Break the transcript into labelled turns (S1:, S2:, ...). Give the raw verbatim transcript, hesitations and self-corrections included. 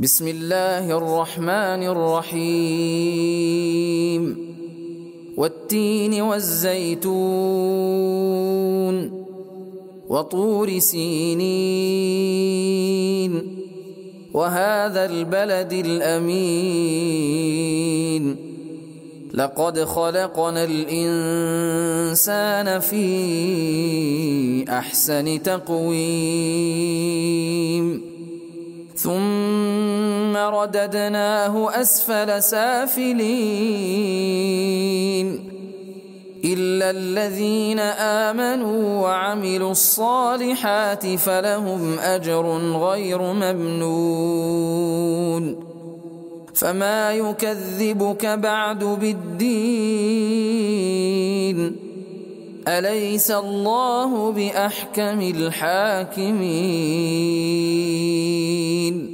S1: بسم الله الرحمن الرحيم والتين والزيتون وطور سينين وهذا البلد الأمين لقد خلقنا الإنسان في أحسن تقويم ثم رددناه أسفل سافلين إلا الذين آمنوا وعملوا الصالحات فلهم أجر غير ممنون فما يكذبك بعد بالدين أليس الله بأحكم الحاكمين